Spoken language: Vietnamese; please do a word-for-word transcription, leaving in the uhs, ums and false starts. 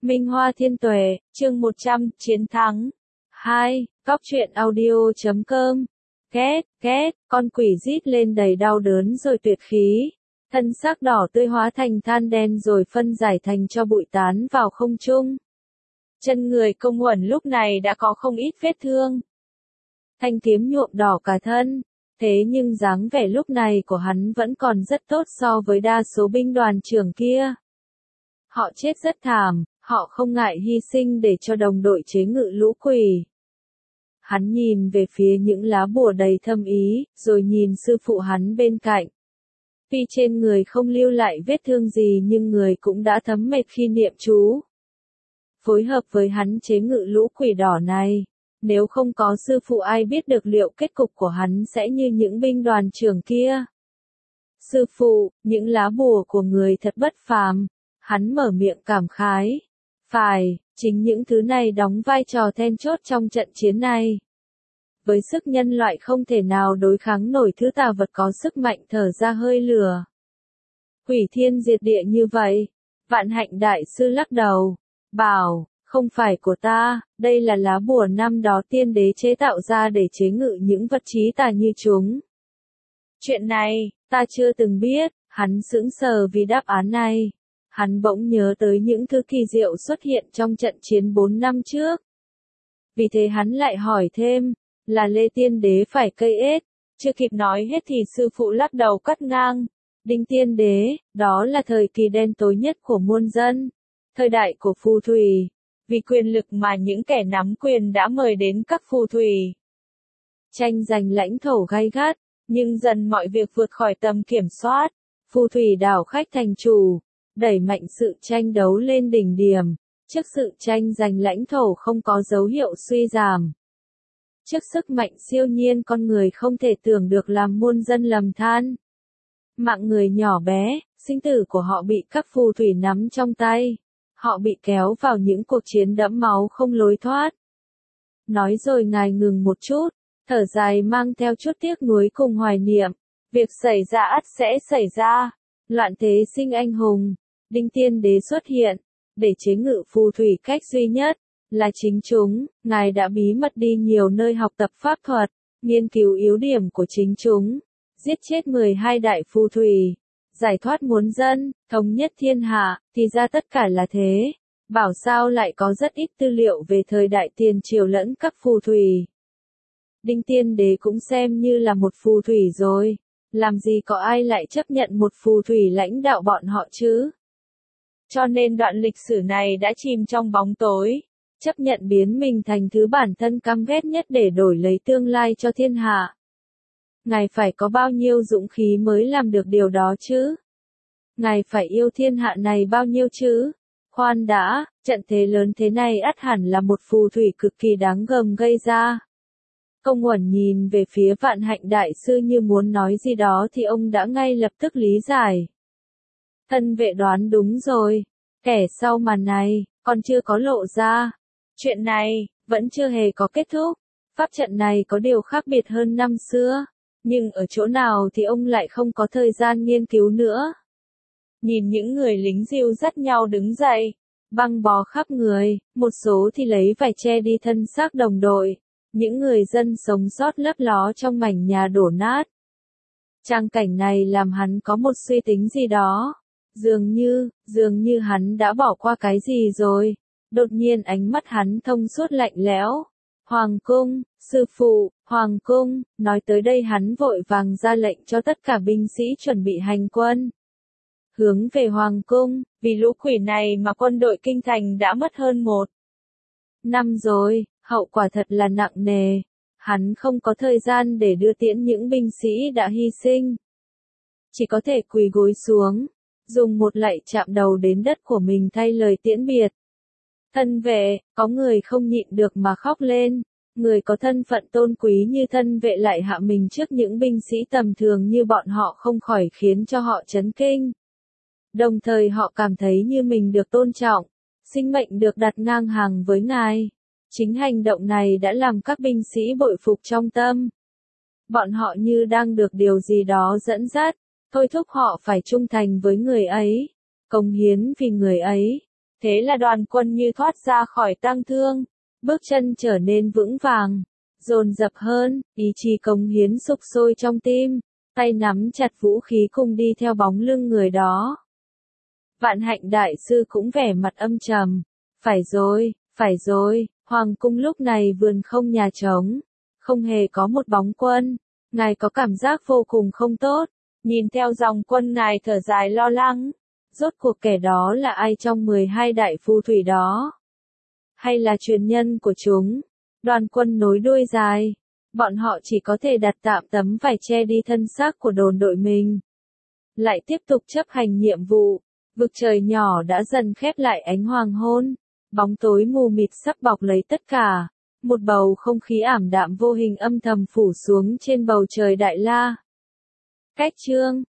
Minh Hoa Thiên Tuệ, chương một trăm, Chiến thắng. hai. Cóc truyện audio.com. Két, két, con quỷ rít lên đầy đau đớn rồi tuyệt khí. Thân xác đỏ tươi hóa thành than đen rồi phân giải thành cho bụi tán vào không trung. Chân người Công Uẩn lúc này đã có không ít vết thương. Thanh kiếm nhuộm đỏ cả thân. Thế nhưng dáng vẻ lúc này của hắn vẫn còn rất tốt so với đa số binh đoàn trưởng kia. Họ chết rất thảm, họ không ngại hy sinh để cho đồng đội chế ngự lũ quỷ. Hắn nhìn về phía những lá bùa đầy thâm ý, rồi nhìn sư phụ hắn bên cạnh. Tuy trên người không lưu lại vết thương gì nhưng người cũng đã thấm mệt khi niệm chú. Phối hợp với hắn chế ngự lũ quỷ đỏ này. Nếu không có sư phụ ai biết được liệu kết cục của hắn sẽ như những binh đoàn trưởng kia. Sư phụ, những lá bùa của người thật bất phàm. Hắn mở miệng cảm khái. Phải, chính những thứ này đóng vai trò then chốt trong trận chiến này. Với sức nhân loại không thể nào đối kháng nổi thứ tà vật có sức mạnh thở ra hơi lửa. Hủy thiên diệt địa như vậy. Vạn Hạnh đại sư lắc đầu. Bảo, không phải của ta, đây là lá bùa năm đó tiên đế chế tạo ra để chế ngự những vật trí tà như chúng. Chuyện này, ta chưa từng biết, hắn sững sờ vì đáp án này. Hắn bỗng nhớ tới những thứ kỳ diệu xuất hiện trong trận chiến bốn năm trước. Vì thế hắn lại hỏi thêm, là Lê Tiên Đế phải cây ết, chưa kịp nói hết thì sư phụ lắc đầu cắt ngang. Đinh Tiên Đế, đó là thời kỳ đen tối nhất của muôn dân, thời đại của phù thủy, vì quyền lực mà những kẻ nắm quyền đã mời đến các phù thủy. Tranh giành lãnh thổ gay gắt, nhưng dần mọi việc vượt khỏi tầm kiểm soát, phù thủy đảo khách thành chủ. Đẩy mạnh sự tranh đấu lên đỉnh điểm, trước sự tranh giành lãnh thổ không có dấu hiệu suy giảm. Trước sức mạnh siêu nhiên con người không thể tưởng được làm muôn dân lầm than. Mạng người nhỏ bé, sinh tử của họ bị các phù thủy nắm trong tay. Họ bị kéo vào những cuộc chiến đẫm máu không lối thoát. Nói rồi ngài ngừng một chút, thở dài mang theo chút tiếc nuối cùng hoài niệm. Việc xảy ra ắt sẽ xảy ra. Loạn thế sinh anh hùng. Đinh Tiên Đế xuất hiện, để chế ngự phù thủy cách duy nhất, là chính chúng, ngài đã bí mật đi nhiều nơi học tập pháp thuật, nghiên cứu yếu điểm của chính chúng, giết chết mười hai đại phù thủy, giải thoát muôn dân, thống nhất thiên hạ, thì ra tất cả là thế. Bảo sao lại có rất ít tư liệu về thời đại tiền triều lẫn các phù thủy. Đinh Tiên Đế cũng xem như là một phù thủy rồi, làm gì có ai lại chấp nhận một phù thủy lãnh đạo bọn họ chứ? Cho nên đoạn lịch sử này đã chìm trong bóng tối, chấp nhận biến mình thành thứ bản thân căm ghét nhất để đổi lấy tương lai cho thiên hạ. Ngài phải có bao nhiêu dũng khí mới làm được điều đó chứ? Ngài phải yêu thiên hạ này bao nhiêu chứ? Khoan đã, trận thế lớn thế này ắt hẳn là một phù thủy cực kỳ đáng gờm gây ra. Công Uẩn nhìn về phía Vạn Hạnh đại sư như muốn nói gì đó thì ông đã ngay lập tức lý giải. Thân vệ đoán đúng rồi, kẻ sau màn này, còn chưa có lộ ra. Chuyện này, vẫn chưa hề có kết thúc. Pháp trận này có điều khác biệt hơn năm xưa, nhưng ở chỗ nào thì ông lại không có thời gian nghiên cứu nữa. Nhìn những người lính dìu dắt nhau đứng dậy, băng bó khắp người, một số thì lấy vải che đi thân xác đồng đội, những người dân sống sót lấp ló trong mảnh nhà đổ nát. Trang cảnh này làm hắn có một suy tính gì đó. Dường như, dường như hắn đã bỏ qua cái gì rồi. Đột nhiên ánh mắt hắn thông suốt lạnh lẽo. Hoàng cung, sư phụ, hoàng cung, nói tới đây hắn vội vàng ra lệnh cho tất cả binh sĩ chuẩn bị hành quân. Hướng về hoàng cung, vì lũ quỷ này mà quân đội kinh thành đã mất hơn một năm rồi, hậu quả thật là nặng nề. Hắn không có thời gian để đưa tiễn những binh sĩ đã hy sinh. Chỉ có thể quỳ gối xuống. Dùng một lạy chạm đầu đến đất của mình thay lời tiễn biệt. Thân vệ, có người không nhịn được mà khóc lên. Người có thân phận tôn quý như thân vệ lại hạ mình trước những binh sĩ tầm thường như bọn họ không khỏi khiến cho họ chấn kinh. Đồng thời họ cảm thấy như mình được tôn trọng, sinh mệnh được đặt ngang hàng với ngài. Chính hành động này đã làm các binh sĩ bội phục trong tâm. Bọn họ như đang được điều gì đó dẫn dắt. Thôi thúc họ phải trung thành với người ấy, cống hiến vì người ấy. Thế là đoàn quân như thoát ra khỏi tang thương, bước chân trở nên vững vàng, dồn dập hơn, ý chí cống hiến sục sôi trong tim, tay nắm chặt vũ khí cùng đi theo bóng lưng người đó. Vạn Hạnh đại sư cũng vẻ mặt âm trầm, phải rồi, phải rồi, hoàng cung lúc này vườn không nhà trống, không hề có một bóng quân, ngài có cảm giác vô cùng không tốt, nhìn theo dòng quân ngài thở dài lo lắng, rốt cuộc kẻ đó là ai trong mười hai đại phù thủy đó? Hay là truyền nhân của chúng? Đoàn quân nối đuôi dài, bọn họ chỉ có thể đặt tạm tấm vải che đi thân xác của đồn đội mình. Lại tiếp tục chấp hành nhiệm vụ, vực trời nhỏ đã dần khép lại ánh hoàng hôn, bóng tối mù mịt sắp bọc lấy tất cả, một bầu không khí ảm đạm vô hình âm thầm phủ xuống trên bầu trời Đại La. Cách chương